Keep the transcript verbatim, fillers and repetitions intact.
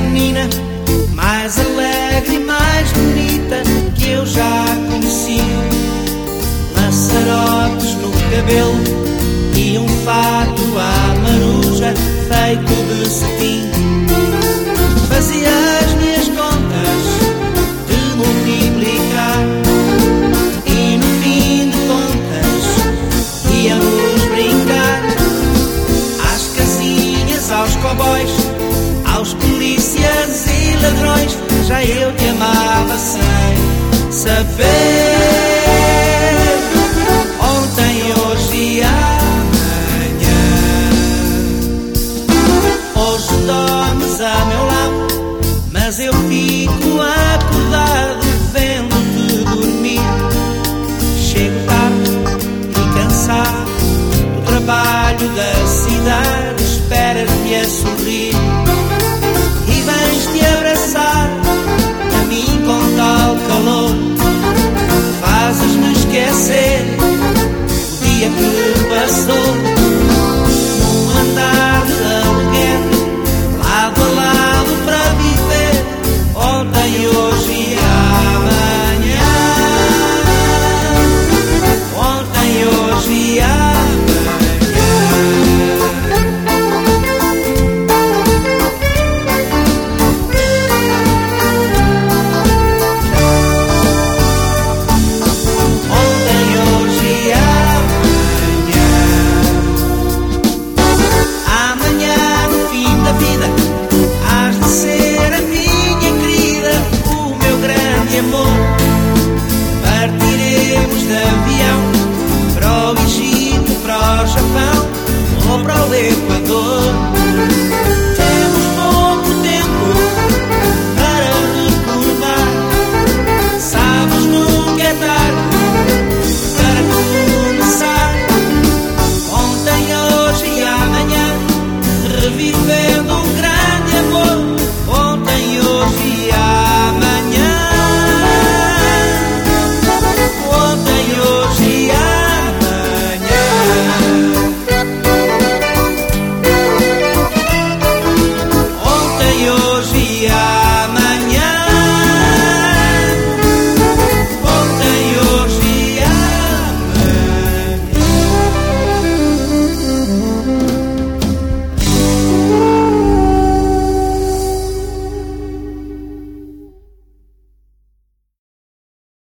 menina mais alegre e mais bonita que eu já conheci. Laçarotes no cabelo e um fato à maruja feito de cetim. Fazia as minhas contas de multiplicar e no fim de contas íamos brincar. Às casinhas, aos cowboys, aos polícias e ladrões, já eu te amava sem saber. Ontem, hoje e amanhã. Hoje dormes a meu lado, mas eu fico acordado